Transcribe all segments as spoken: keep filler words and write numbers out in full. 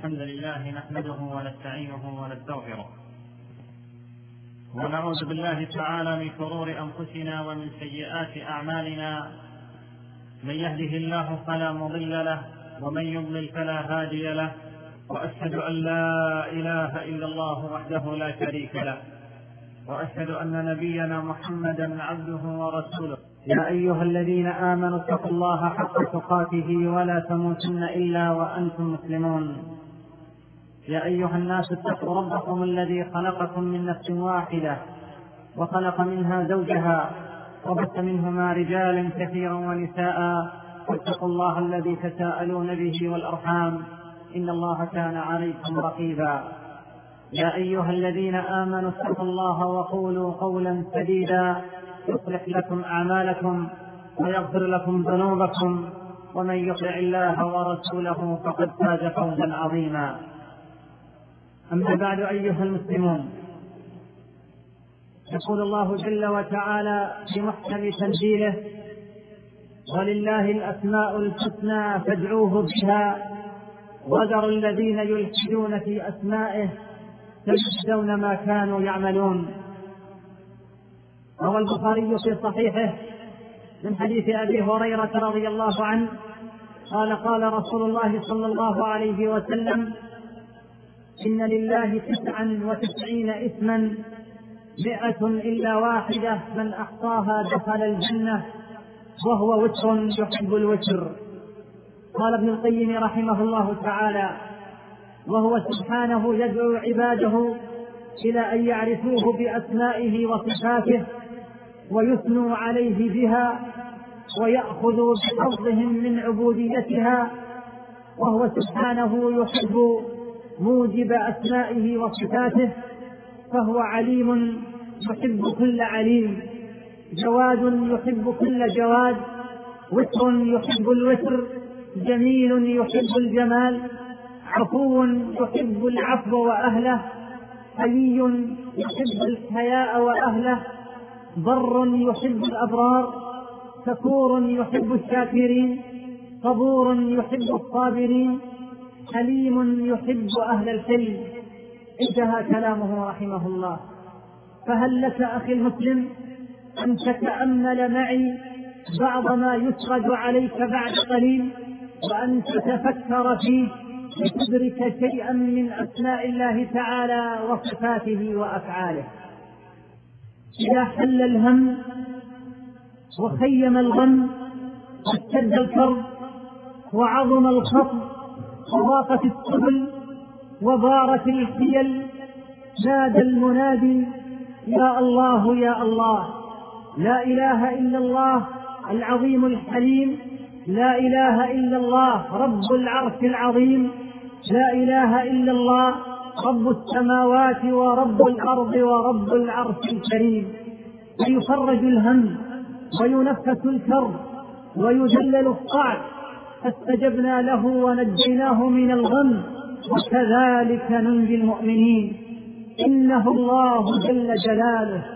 الحمد لله نحمده ونستعينه ونستغفره ونعوذ بالله تعالى من شرور أنفسنا ومن سيئات أعمالنا. من يهده الله فلا مضل له ومن يضلل فلا هادي له، وأشهد أن لا إله إلا الله وحده لا شريك له، وأشهد أن نبينا محمدا عبده ورسوله. يا أيها الذين آمنوا اتقوا الله حق تقاته ولا تموتن إلا وأنتم مسلمون. يا أيها الناس اتقوا ربكم الذي خلقكم من نفس واحدة وخلق منها زوجها وبث منهما رجالا كثيرا ونساء، واتقوا الله الذي تساءلون به والأرحام إن الله كان عليكم رقيبا. يا أيها الذين آمنوا اتقوا الله وقولوا قولا سديدا يصلح لكم أعمالكم ويغفر لكم ذنوبكم، ومن يطع الله ورسوله فقد فاز فوزا عظيما. أما بعد أيها المسلمون، يقول الله جل وتعالى في محكم تنزيله: ولله الأسماء الحسنى فادعوه بها وذروا الذين يلحدون في أسمائه سيجزون ما كانوا يعملون. روى البخاري في صحيحه من حديث أبي هريرة رضي الله عنه قال: قال رسول الله صلى الله عليه وسلم: إن لله تسعا وتسعين اسما مئة إلا واحدة من أحصاها دخل الجنة وهو وتر يحب الوتر. قال ابن القيم رحمه الله تعالى: وهو سبحانه يدعو عباده إلى أن يعرفوه بأسمائه وصفاته ويثنوا عليه بها ويأخذوا بحظهم من عبوديتها، وهو سبحانه يحب موجب أسمائه وصفاته، فهو عليم يحب كل عليم، جواد يحب كل جواد، وتر يحب الوتر، جميل يحب الجمال، عفو يحب العفو وأهله، حلي يحب الحياء وأهله، بر يحب الأبرار، شكور يحب الشاكرين، صبور يحب الصابرين، حليم يحب أهل الحلم. انتهى كلامه رحمه الله. فهل لك أخي المسلم أن تتأمل معي بعض ما يسرد عليك بعد قليل وأن تتفكر فيه لتدرك شيئا من أسماء الله تعالى وصفاته وأفعاله. إذا حل الهم وخيم الغم واشتد الكرب وعظم الخطب وضاقت السبل وبارت الحيل، نادى المنادي: يا الله يا الله، لا إله إلا الله العظيم الحليم، لا إله إلا الله رب العرش العظيم، لا إله إلا الله رب السماوات ورب الأرض ورب العرش الكريم. ويفرج الهم وينفس الكرب ويجلل الصعب، فاستجبنا له ونجيناه من الغم، وكذلك ننجي المؤمنين. إنه الله جل جلاله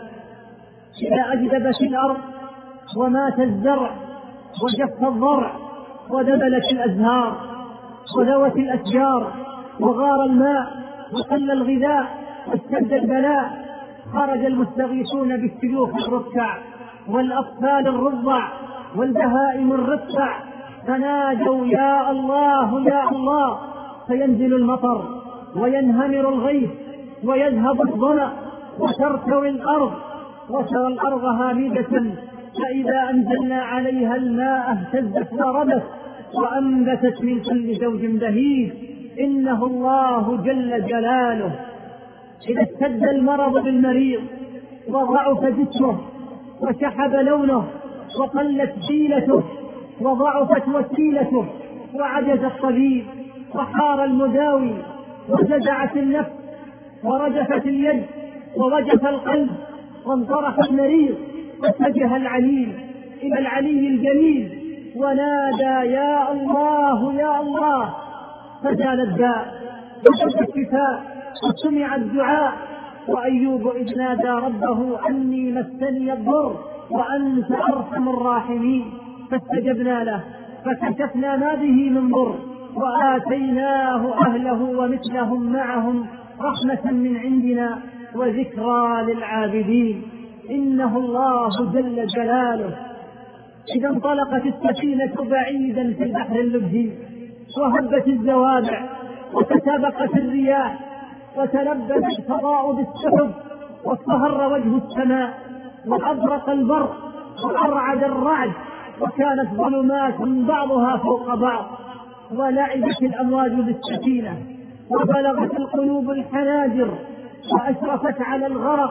إذا أجدب في الأرض ومات الزرع وجف الضرع ودبلت الأزهار وذوت الأشجار وغار الماء وقل الغذاء واشتد البلاء، خرج المستغيثون بالسيوف الركع والأطفال الرضع والبهائم الرفع، فنادوا: يا الله يا الله، فينزل المطر وينهمر الغيث ويذهب الظمأ وترتوي الأرض وترى الأرض هامدة، فإذا أنزلنا عليها الماء اهتزت وربت وأنبتت من كل زوج بهيج. إنه الله جل جلاله إذا اشتد المرض بالمريض وضعف جسمه وشحب لونه وقلت حيلته وضعفت وسيلته وعجز الطبيب وحار المداوي وجزعت النفس ورجفت اليد ووجف القلب وانطرح المريض، واتجه العليل إلى العلي الجليل ونادى: يا الله يا الله، فزال الداء وجد الشفاء وسمع الدعاء. وأيوب إذ نادى ربه أني مسني الضر وأنت أرحم الراحمين، فاستجبنا له فكشفنا ما به من ضر وآتيناه أهله ومثلهم معهم رحمة من عندنا وذكرى للعابدين. إنه الله جل جلاله إذا انطلقت السفينة بعيدا في البحر اللجي وهبت الزوابع وتسابقت الرياح وتلبس الفضاء بالسحب واصفهر وجه السماء وأبرق البرق وأرعد الرعد وكانت ظلمات بعضها فوق بعض ولعبت الأمواج بالسفينة وبلغت القلوب الحناجر وأشرفت على الغرق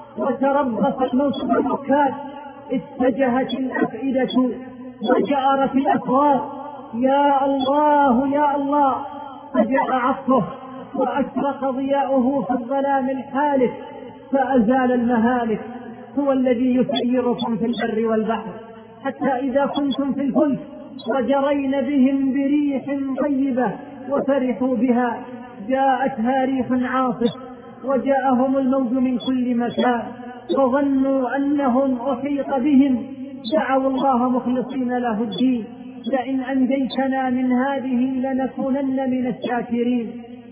وتربص الموت بالركاب. اتجهت الأفئدة وجأرت الأصوات يا الله يا الله، فجاء عطفه وأشرق ضياؤه في الظلام الحالك فأزال المهالك. هو الذي يسيركم في البر والبحر حتى إذا كنتم في الفلك وجرين بهم بريح طيبة وفرحوا بها جاءتها ريح عاصف وجاءهم الموج من كل مكان وظنوا أنهم أحيط بهم دعوا الله مخلصين له الدين لئن أنجيتنا من هذه لنكونن من الشاكرين.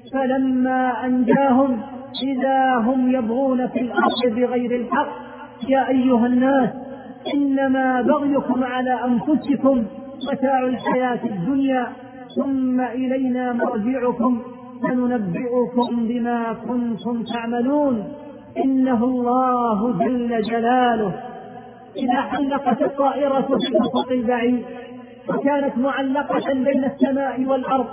فلما أنجاهم إذا هم يبغون في الأرض بغير الحق. يا أيها الناس إنما بغيكم على أنفسكم متاع الحياة الدنيا ثم إلينا مرجعكم فننبئكم بما كنتم تعملون. إنه الله جل جلاله إذا حلقت الطائرة في الأفق البعيد وكانت معلقة بين السماء والأرض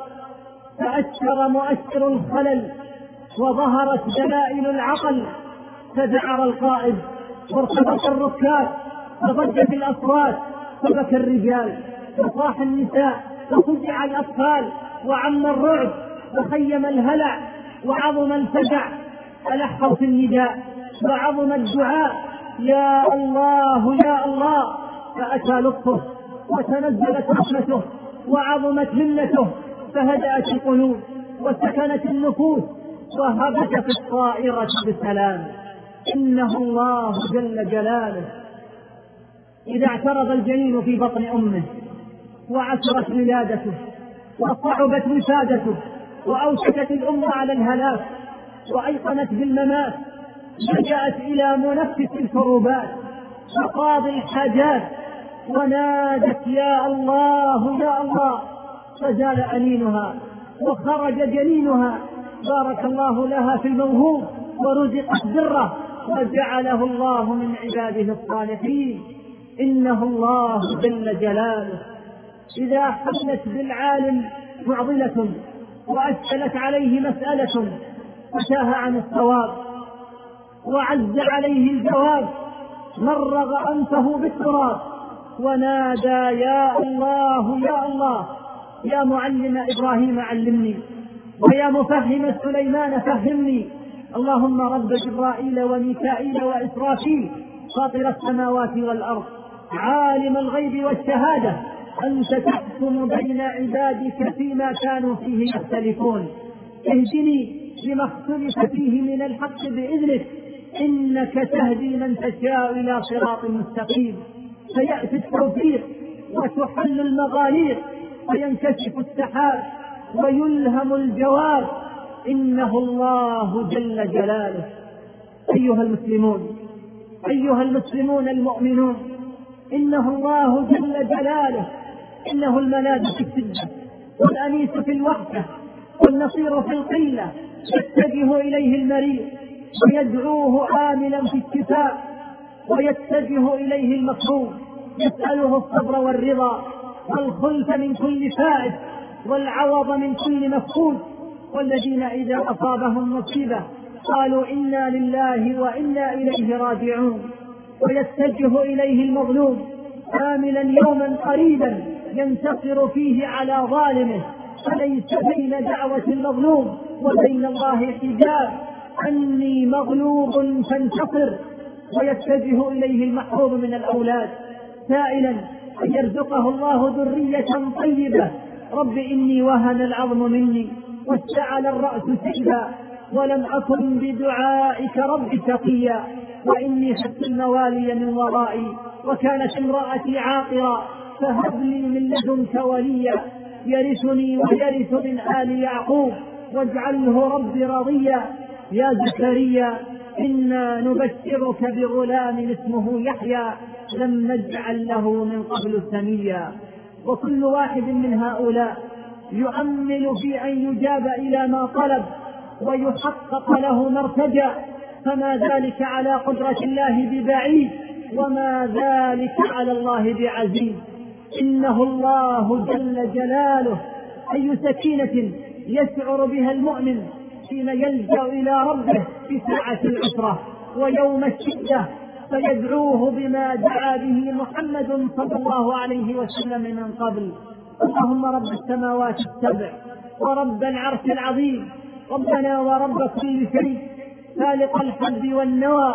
فأشر مؤشر الخلل وظهرت دلائل العقل فذعر القائد وارتبط الركاب وضجت الأصوات وبكى الرجال وصاح النساء وفزع الأطفال وعم الرعب وخيم الهلع وعظم الفزع ألحوا في النداء وعظم الدعاء يا الله يا الله. فأتى لطفه وتنزلت رحمته وعظمت منته فهدأت القلوب وسكنت النفوس وهبت في الطائرة بسلام. إنه الله جل جلاله إذا اعترض الجنين في بطن أمه وعسرت ولادته وصعبت وسادته وأوشكت الأم على الهلاك وأيقنت بالممات لجأت إلى منفس الكروبات وقاضي الحاجات ونادت يا الله يا الله فزال أنينها وخرج جنينها. بارك الله لها في الموهوب ورزقت بره وجعله الله من عباده الصالحين. إنه الله جل جلاله إذا حلت بالعالم معضلة وأشكلت عليه مسألة وتاه عن الصواب وعز عليه الجواب مرغ أنفه بالتراب ونادى يا الله يا الله. يا معلم إبراهيم علمني ويا مفهم سليمان فهمني. اللهم رب جبرائيل وميكائيل وإسرافيل فاطر السماوات والأرض عالم الغيب والشهادة أنت تحكم بين عبادك فيما كانوا فيه يختلفون. اهدني لما اختلف فيه من الحق بإذنك إنك تهدي من تشاء إلى صراط مستقيم. فيأتي التوفيق وتحل المغاليق وينكشف السحاب ويلهم الجواب. إنه الله جل جلاله. أيها المسلمون أيها المسلمون المؤمنون إنه الله جل جلاله إنه الملاذ في الشدة والأنيس في الوحدة والنصير في القلة. يتجه إليه المريض ويدعوه آملا في الشفاء ويتجه إليه المكروب يسأله الصبر والرضا والخلف من كل فائد والعوض من كل مفقود. والذين إذا أصابهم مصيبة قالوا إنا لله وإنا إليه راجعون. ويتجه إليه المظلوم آملا يوما قريبا ينتصر فيه على ظالمه فليس بين دعوة المظلوم وبين الله حجاب أني مغلوب فانتصر. ويتجه إليه المحروم من الأولاد سائلا أن يرزقه الله ذرية طيبة. رب إني وهن العظم مني واشتعل الرأس شيبا ولم أكن بدعائك رب شقيا وإني خفت الموالي من ورائي وكانت امرأتي عاقرا فهب لي من لدنك وليا. يرثني ويرث من آل يعقوب واجعله رب رضيا. يا زكريا إنا نبشرك بغلام اسمه يحيى لم نجعل له من قبل سميا. وكل واحد من هؤلاء يؤمل في أن يجاب إلى ما طلب ويحقق له ما ارتجى، فما ذلك على قدرة الله ببعيد وما ذلك على الله بعزيز. إنه الله جل جلاله أي سكينة يشعر بها المؤمن حين يلجأ إلى ربه في ساعة العسرة ويوم الشدة فيدعوه بما دعا به محمد صلى الله عليه وسلم من قبل. اللهم رب السماوات السبع ورب العرش العظيم، ربنا ورب كل شيء، خالق الحب والنوى،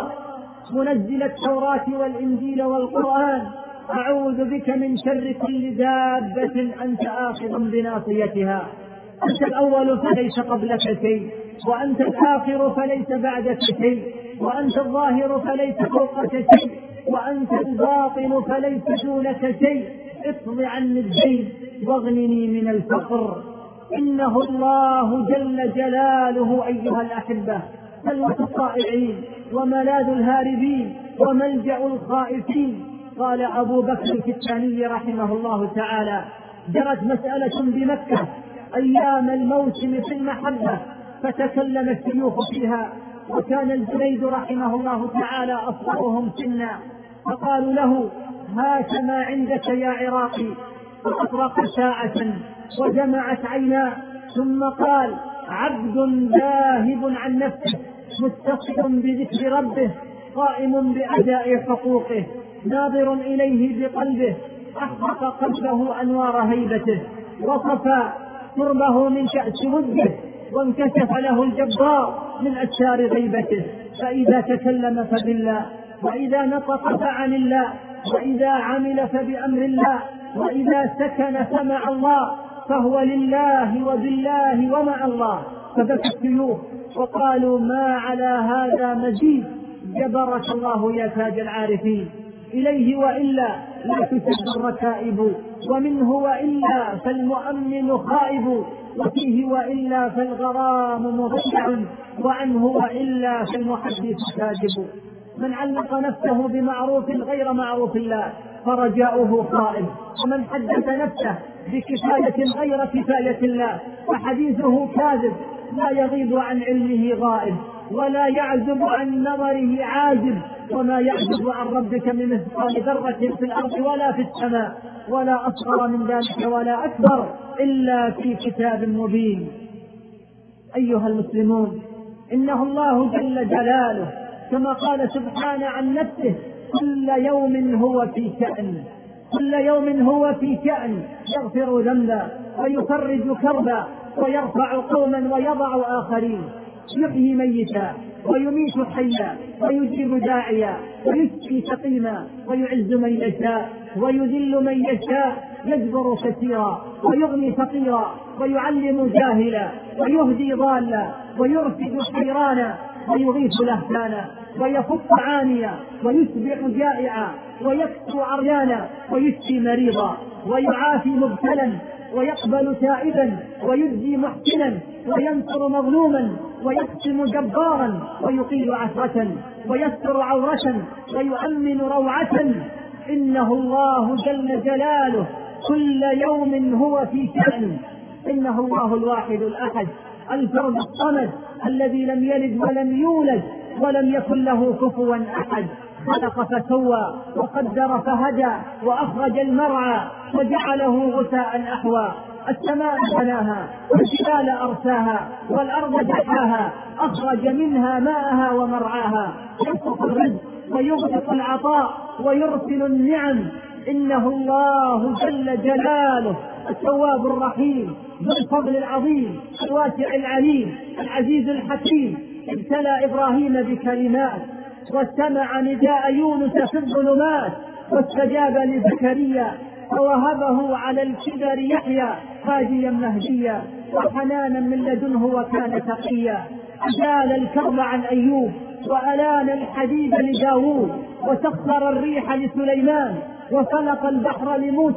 منزل التوراة والإنجيل والقرآن، أعوذ بك من شر كل دابة أنت آخذ بناصيتها. أنت الأول فليس قبلك شيء، وأنت الآخر فليس بعدك شيء، وأنت الظاهر فليس فوقك شيء، وأنت الباطن فليس دونك شيء. اقض عني الدين واغنني من الفقر. إنه الله جل جلاله أيها الأحبة سلوة الطائعين وملاذ الهاربين وملجأ الخائفين. قال أبو بكر الكتاني رحمه الله تعالى: جرت مسألة بمكة أيام الموسم في المحبة فتكلم الشيوخ فيها، وكان الجنيد رحمه الله تعالى أصغرهم سنا، فقالوا له: هات ما عندك يا عراقي. فأطرق ساعة وجمعت عيناه ثم قال: عبد ذاهب عن نفسه متصل بذكر ربه قائم بأداء حقوقه ناظر إليه بقلبه أحرق قلبه أنوار هيبته وصفى قربه من كأس وده وانكشف له الجبار من أسرار غيبته. فإذا تكلم فبالله، وإذا نطق فعن الله، وإذا عمل فبأمر الله، وإذا سكن فمع الله، فهو لله وبالله ومع الله. فبكى الشيوخ وقالوا: ما على هذا مزيد. جبرك الله يا تاج العارفين، إليه وإلا لا تسد الركائب، ومنه وإلا فالمؤمن خائب، وفيه وإلا فالغرام مضيع، وعنه وإلا فالمحدث كاذب. من علق نفسه بمعروف غير معروف الله فرجاؤه خائب، ومن حدث نفسه بكفاية غير كفاية الله فحديثه كاذب. لا يغيب عن علمه غائب، ولا يعزب عن نظره عاجب، وما يعزب عن ربك من مثقال ذرة في الأرض ولا في السماء، ولا أصغر من ذلك ولا أكبر إلا في كتاب مبين. أيها المسلمون، إنه الله جل جلاله كما قال سبحانه عن نفسه: كل يوم هو في شأن، كل يوم هو في شأن، يغفر ذنبا ويفرج كربا ويرفع قوما ويضع آخرين، يحيي ميتا ويميت حيا ويجيب داعيا ويشفي سقيما ويعز من يشاء ويذل من يشاء، يجبر كثيرا ويغني فقيرا ويعلم جاهلا ويهدي ضالا ويرشد حيرانا ويغيث لهفانا ويفك عانيا ويشبع جائعا ويكسو عريانا ويشفي مريضا ويعافي مبتلا ويقبل تائبا ويجزي محسنا وينصر مظلوما ويقسم جبارا ويقيل عثرة ويستر عورة ويؤمن روعة. إنه الله جل جلاله كل يوم هو في شأن. إنه الله الواحد الأحد الفرد الصمد الذي لم يلد ولم يولد ولم يكن له كفوا أحد. خلق فسوى وقدر فهدى وأخرج المرعى وجعله غثاء أحوى. السماء بناها والجبال أرساها والأرض دحاها أخرج منها ماءها ومرعاها. يبسط الرزق ويغدق العطاء ويرسل النعم. إنه الله جل جلاله التواب الرحيم ذو الفضل العظيم الواسع العليم العزيز الحكيم. ابتلى إبراهيم بكلمات واستمع نداء يونس في الظلمات واستجاب لزكريا ووهبه على الكبر يحيى هاديا مهديا وحنانا من لدنه وكان تقيا. أزال الكرب عن أيوب وألان الحديد لداود وسخر الريح لسليمان وخلق البحر لموسى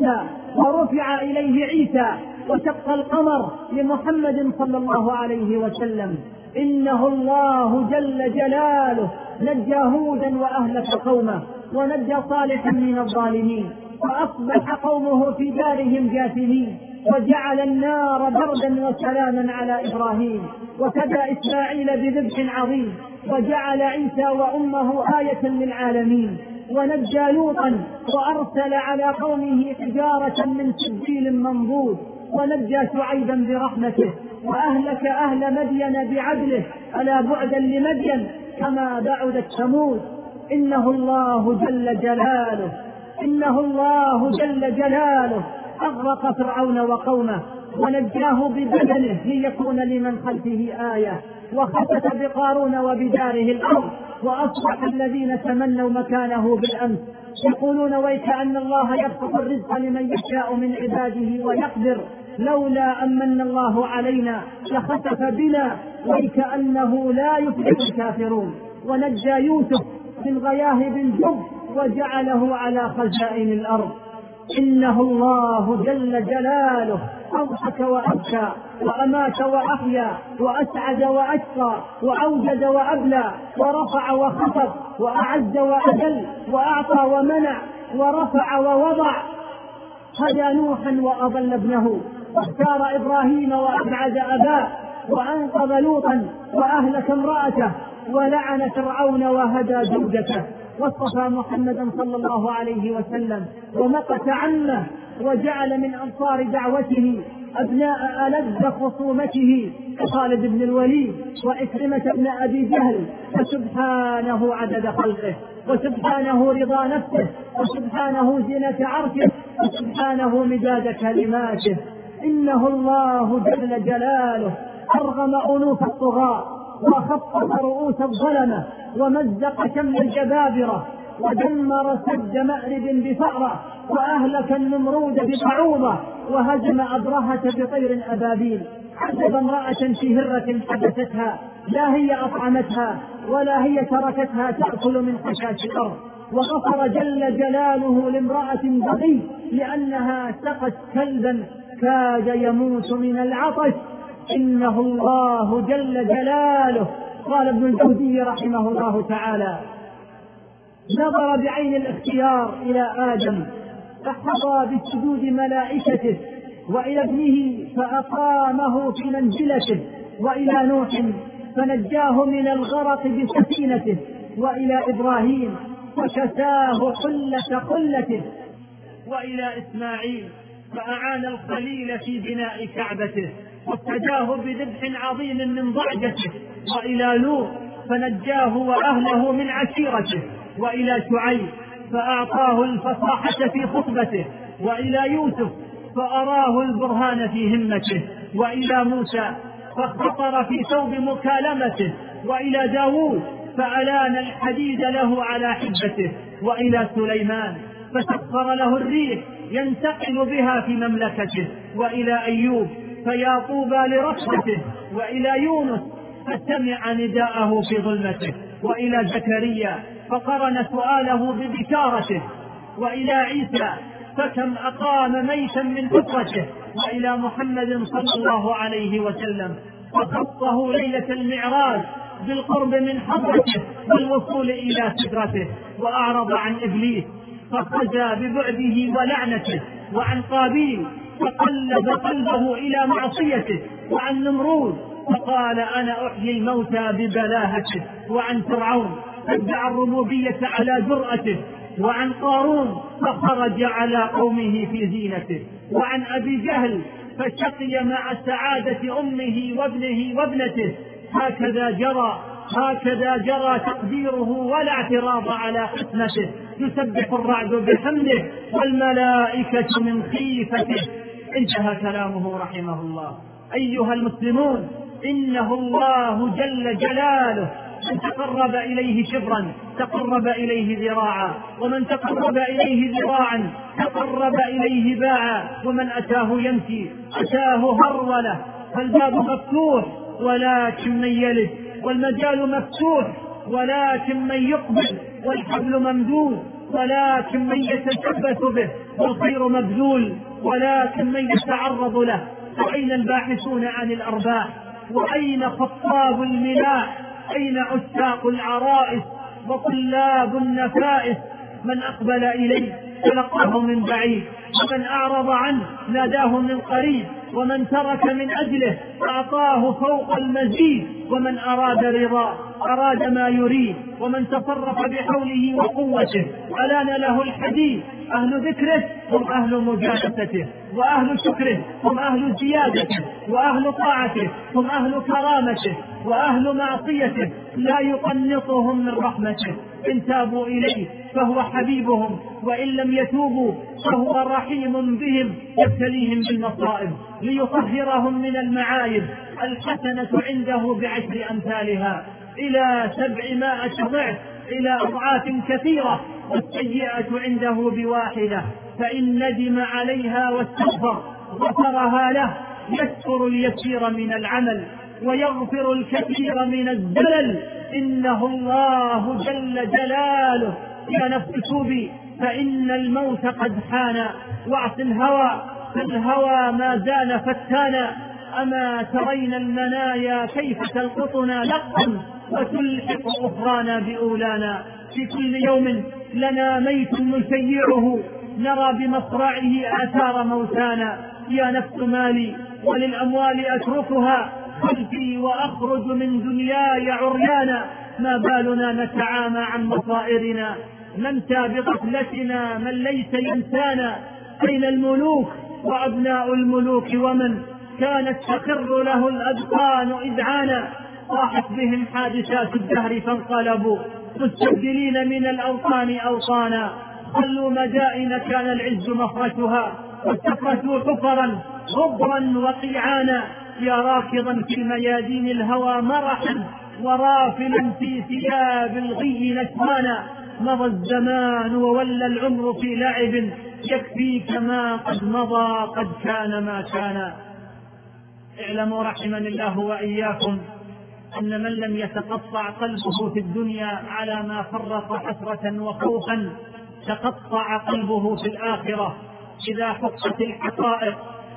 ورفع إليه عيسى وشق القمر لمحمد صلى الله عليه وسلم. إنه الله جل جلاله نجى هودا وأهلك قومه، ونجى صالحا من الظالمين، وأصبح قومه في دارهم جاثمين، وجعل النار بردا وسلاما على إبراهيم، وفدى إسماعيل بذبح عظيم، وجعل عيسى وأمه آية للعالمين، ونجى لوطا وأرسل على قومه حجارة من سجيل منضود، ونجى شعيبا برحمته، وأهلك أهل مدين بعدله، ألا بعدا لمدين كما بعدت ثمود. إنه الله جل جلاله إنه الله جل جلاله أغرق فرعون وقومه، ونجاه ببدنه ليكون لمن خلفه آية، وخسف بقارون وبداره الأرض، وأصبح الذين تمنوا مكانه بالأمس يقولون ويكأن الله يبسط الرزق لمن يشاء من عباده ويقدر، لولا أمن الله علينا لخسف بنا ويكأنه لا يفلح الكافرون. ونجى يوسف من غياهب الجب وجعله على خزائن الأرض. إنه الله جل جلاله أضحك وأبكى، وأمات وأحيا، وأسعد وأشقى، وأوجد وأبلى، ورفع وخفض، وأعز وأذل، وأعطى ومنع، ورفع ووضع. هدى نوحا وأضل ابنه، واختار إبراهيم وأبعد أباه، وأنقذ لوطا وأهلك امرأته، ولعن فرعون وهدى زوجته، واصطفى محمدا صلى الله عليه وسلم ومقت عمه، وجعل من أنصار دعوته أبناء ألذ خصومته كخالد بن الوليد وإكرمة بن أبي جهل. فسبحانه عدد خلقه، وسبحانه رضا نفسه، وسبحانه زينة عرشه، وسبحانه مداد كلماته. إنه الله جل جلاله أرغم أنوف الطغاة، وخفف رؤوس الظلمة، ومزق شمل الجبابرة، ودمر سد مأرب بفأرة، وأهلك النمرود بطعوبة، وهزم أبرهة بطير أبابيل. عذب امرأة في هرة حبستها، لا هي أطعمتها ولا هي تركتها تأكل من خشاش الأرض. وغفر جل جلاله لامرأة بغي لأنها سقت كلبا كاد يموت من العطش. إنه الله جل جلاله. قال ابن الجوزي رحمه الله تعالى: نظر بعين الاختيار إلى آدم فحظى بالسجود ملائكته، وإلى ابنه فأقامه في منزلته، وإلى نوح فنجاه من الغرق بسفينته، وإلى إبراهيم فكساه حلة خلته، وإلى إسماعيل فأعان الخليل في بناء كعبته، وافتداه بذبح عظيم من ضعجته، وإلى لوط فنجاه وأهله من عشيرته، وإلى شعيب فأعطاه الفصاحة في خطبته، وإلى يوسف فأراه البرهان في همته، وإلى موسى فخطر في ثوب مكالمته، وإلى داود فألان الحديد له على حبته، وإلى سليمان فسخر له الريح ينتقل بها في مملكته، وإلى أيوب فيا طوبى لرحمته، وإلى يونس فسمع نداءه في ظلمته، وإلى زكريا فقرن سؤاله ببشارته، وإلى عيسى فكم أقام ميتا من فطرته، وإلى محمد صلى الله عليه وسلم فخصه ليلة المعراج بالقرب من حضرته والوصول إلى سدرته، وأعرض عن إبليس فخزى ببعده ولعنته، وعن قابيل فقلب قلبه إلى معصيته، وعن نمرود فقال أنا أحيي الموتى ببلاهته، وعن فرعون فادعى الربوبية على جرأته، وعن قارون فخرج على قومه في زينته، وعن أبي جهل فشقي مع سعادة أمه وابنه وابنته. هكذا جرى هكذا جرى تقديره ولا اعتراض على حكمته، يسبح الرعد بحمده والملائكة من خيفته. انتهى كلامه رحمه الله. أيها المسلمون، إنه الله جل جلاله من تقرب إليه شبرا تقرب إليه ذراعا، ومن تقرب إليه ذراعا تقرب إليه باعا، ومن أتاه يمشي أتاه هرولة. فالباب مفتوح ولكن من يلد، والمجال مفتوح ولكن من يقبل، والحبل ممدود ولكن من يتشبث به، والخير مبذول ولكن من يتعرض له. وأين الباحثون عن الأرباح؟ وأين خطاب الملاح؟ أين عشاق العرائس وطلاب النفائس؟ من أقبل إليه تلقاه من بعيد، ومن أعرض عنه ناداه من قريب، ومن ترك من أجله أعطاه فوق المزيد، ومن أراد رضا أراد ما يريد، ومن تصرف بحوله وقوته ألان له الحديث. أهل ذكره هم أهل مجالسته، وأهل شكره هم أهل زيادته، وأهل طاعته هم أهل كرامته، وأهل معصيته لا يقنطهم من رحمته. إن تابوا إليه فهو حبيبهم، وإن لم يتوبوا فهو رحيم بهم يبتليهم بالمصائب ليطهرهم من المعايب. الحسنة عنده بعشر أمثالها إلى سبعمائة ضعف، إلى أضعاف كثيرة، والسيئة عنده بواحدة، فإن ندم عليها واستغفر غفرها له. يستر اليسير من العمل ويغفر الكثير من الزلل، إنه الله جل جلاله. يا نفس توبي فإن الموت قد حان، واعص الهوى فالهوى ما زال فتانا. أما ترين المنايا كيف تلقطنا لقا وتلحق أخرانا بأولانا. في كل يوم لنا ميت نشيعه، نرى بمصرعه آثار موتانا. يا نفس مالي وللأموال أتركها خلفي وأخرج من دنياي عريانا. ما بالنا نتعامى عن مصائرنا، ننسى بغفلتنا من ليس ينسانا. أين الملوك وأبناء الملوك ومن كانت تقر له الأذقان إذعانا؟ طاحت بهم حادثات الدهر فانقلبوا مستبدلين من الأوطان أوطانا. خلوا مدائن كان العز مفرشها واستفرشوا حفرا غبرا وقيعانا. يا راكضا في ميادين الهوى مرحا ورافلا في ثياب الغي نشوانا. مضى الزمان وولى العمر في لعب، يكفيك ما قد مضى قد كان ما كان. اعلموا رحمني الله وإياكم أن من لم يتقطع قلبه في الدنيا على ما فرط حسرة وخوفا تقطع قلبه في الآخرة. إذا حقت الحقائق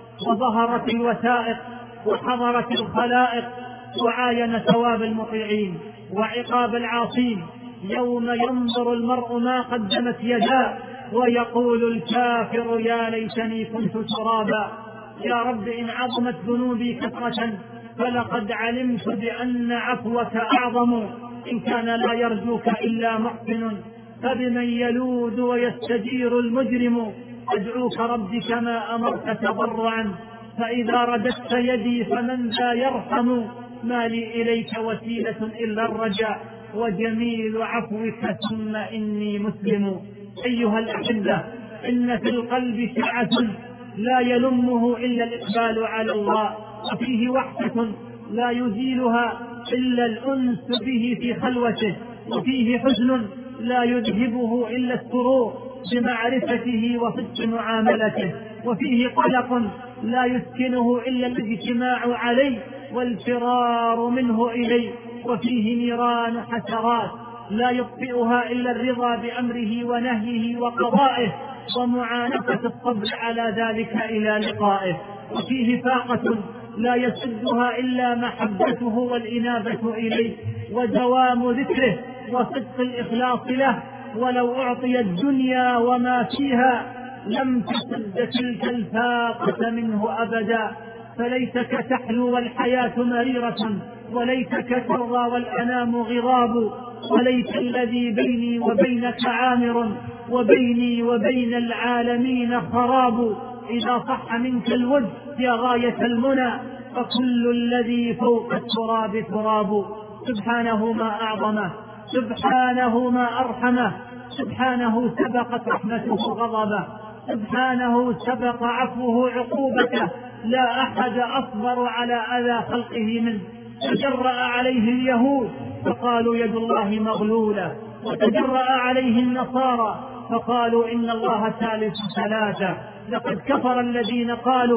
وظهرت الوثائق وحضرت الخلائق وعاين ثواب المطيعين وعقاب العاصين، يوم ينظر المرء ما قدمت يداه ويقول الكافر يا ليتني كنت ترابا. يا رب إن عظمت ذنوبي كثرة فلقد علمت بأن عفوك أعظم. إن كان لا يرجوك إلا محسن فبمن يلود ويستجير المجرم. أدعوك ربي كما أمرت تضرعا، فإذا رددت يدي فمن ذا يرحم. ما لي إليك وسيلة إلا الرجاء وجميل عفوك ثم إني مسلم. أيها الأحبة، إن في القلب سعة لا يلمه إلا الإقبال على الله، وفيه وحشة لا يزيلها إلا الأنس به في خلوته، وفيه حزن لا يذهبه إلا السرور بمعرفته وصدق معاملته، وفيه قلق لا يسكنه إلا الاجتماع عليه والفرار منه إليه، وفيه نيران حسرات لا يطفئها إلا الرضا بأمره ونهيه وقضائه ومعانقة الصبر على ذلك إلى لقائه، وفيه فاقة لا يسدها إلا محبته والإنابة إليه ودوام ذكره وصدق الإخلاص له. ولو أعطي الدنيا وما فيها لم تسد تلك الفاقة منه أبدا. فليتك تحلو والحياة مريرة، وليتك ترضى والأنام غراب، وليت الذي بيني وبينك عامر، وبيني وبين العالمين خراب. إذا صح منك الود يا غاية المنى، فكل الذي فوق التراب تراب. سبحانه ما أعظمه، سبحانه ما أرحمه، سبحانه سبقت رحمته غضبه، سبحانه سبق عفوه عقوبته. لا أحد أصبر على أذى خلقه منه. تجرأ عليه اليهود فقالوا يد الله مغلولة، وتجرأ عليه النصارى فقالوا إن الله ثالث ثلاثة. لقد كفر الذين قالوا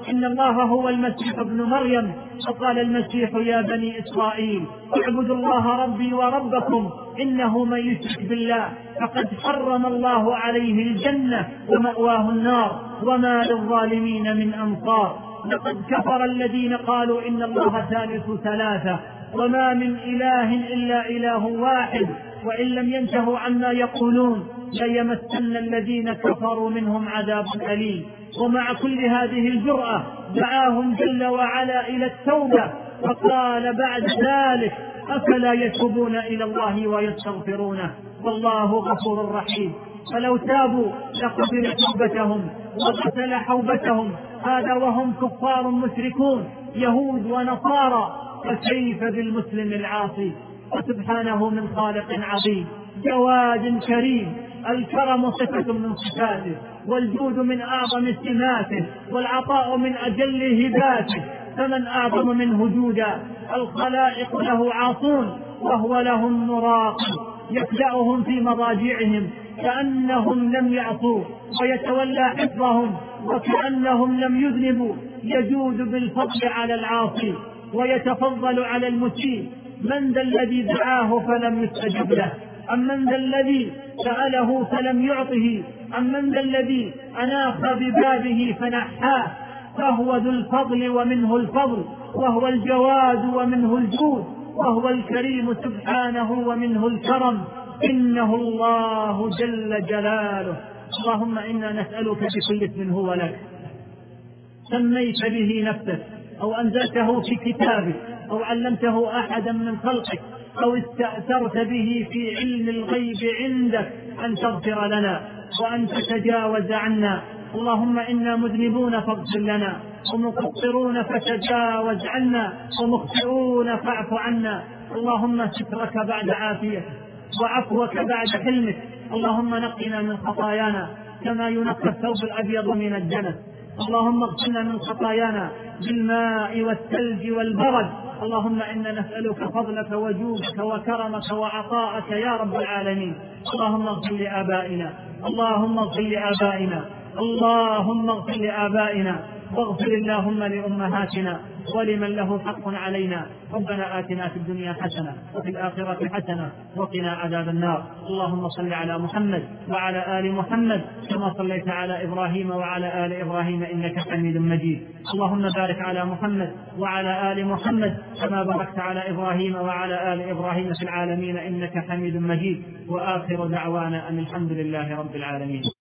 إن الله هو المسيح ابن مريم. فقال المسيح يا بني إسرائيل اعبدوا الله ربي وربكم إنه من يشرك بالله فقد حرم الله عليه الجنة ومأواه النار وما للظالمين من أنصار. لقد كفر الذين قالوا إن الله ثالث ثلاثة وما من إله إلا إله واحد وإن لم ينتهوا عما يقولون ليمسن الذين كفروا منهم عذاب أليم. ومع كل هذه الجرأة دعاهم جل وعلا إلى التوبة فقال بعد ذلك أفلا يتوبون إلى الله ويستغفرونه والله غفور رحيم. فلو تابوا لقبل توبتهم وغسل حوبتهم. هذا وهم كفار مشركون يهود ونصارى. فكيف بالمسلم العاصي؟ وسبحانه من خالق عظيم جواد كريم. الكرم صفة من صفاته والجود من أعظم سماته والعطاء من أجل هباته. فمن أعظم منه جودا؟ الخلائق له عاصون وهو لهم مراقب يكلأهم في مضاجعهم كأنهم لم يعصوا ويتولى حفظهم وكأنهم لم يذنبوا. يجود بالفضل على العاصي ويتفضل على المسيء. من ذا الذي دعاه فلم يستجب له؟ أم من ذا الذي سأله فلم يعطه؟ أم من ذا الذي أناخ ببابه فنحاه؟ فهو ذو الفضل ومنه الفضل وهو الجواد ومنه الجود وهو الكريم سبحانه ومنه الكرم. إنه الله جل جلاله. اللهم إنا نسألك بكل اسم هو لك سميت به نفسك أو أنزلته في كتابك أو علمته أحدا من خلقك أو استأثرت به في علم الغيب عندك أن تغفر لنا وأن تتجاوز عنا. اللهم إنا مذنبون فاغفر لنا ومقصرون فتجاوز عنا ومخطئون فاعف عنا. اللهم سترك بعد عافيتك وعفوك بعد حلمك. اللهم نقنا من خطايانا كما ينقى الثوب الأبيض من الدنس. اللهم اغسلنا من خطايانا بالماء والثلج والبرد. اللهم إنا نسألك فضلك وجودك وكرمك وعطاءك يا رب العالمين. اللهم اغفر لآبائنا اللهم اغفر لآبائنا اللهم اغفر لآبائنا واغفر اللهم لأمهاتنا ولمن له حق علينا. ربنا آتنا في الدنيا حسنة وفي الآخرة حسنة وقنا عذاب النار. اللهم صل على محمد وعلى آل محمد كما صليت على إبراهيم وعلى آل إبراهيم إنك حميد مجيد. اللهم بارك على محمد وعلى آل محمد كما باركت على إبراهيم وعلى آل إبراهيم في العالمين إنك حميد مجيد. وآخر دعوانا أن الحمد لله رب العالمين.